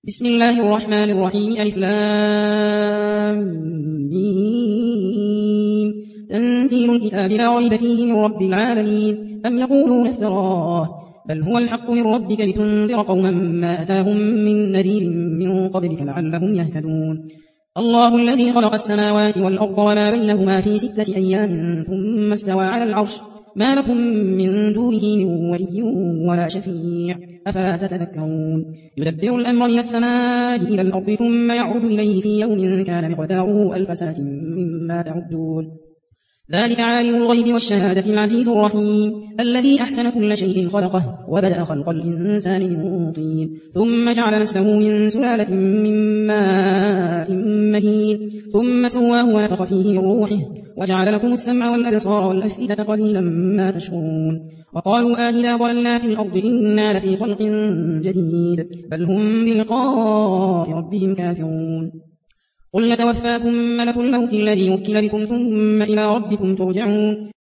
بسم الله الرحمن الرحيم ألف لام ميم تنزيل الكتاب لا ريب فيه من رب العالمين أم يقولون افتراه بل هو الحق من ربك لتنذر قوما ما أتاهم من نذير من قبلك لعلهم يهتدون الله الذي خلق السماوات والأرض وما بينهما في 6 أيام ثم استوى على العرش ما لكم من دونه من ولي ولا شفيع أفلا تتذكرون يدبر الأمر من السماء إلى الأرض ثم يعرج إليه في يوم كان مقداره 1000 سنة مما تعدون ذلك عالم الغيب والشهادة العزيز الرحيم الذي أحسن كل شيء خلقه وبدأ خلق الإنسان من طين ثم جعل نسله من سلالة من ماء مهين ثم سواه ونفخ فيه من روحه وجعل لكم السمع والأبصار والأفئدة قليلا ما تشكرون وقالوا إذا ضللنا في الأرض إنا لفي خلق جديد بل هم بلقاء ربهم كافرون قل يتوفاكم ملك الموت الذي وكل بكم ثم إلى ربكم ترجعون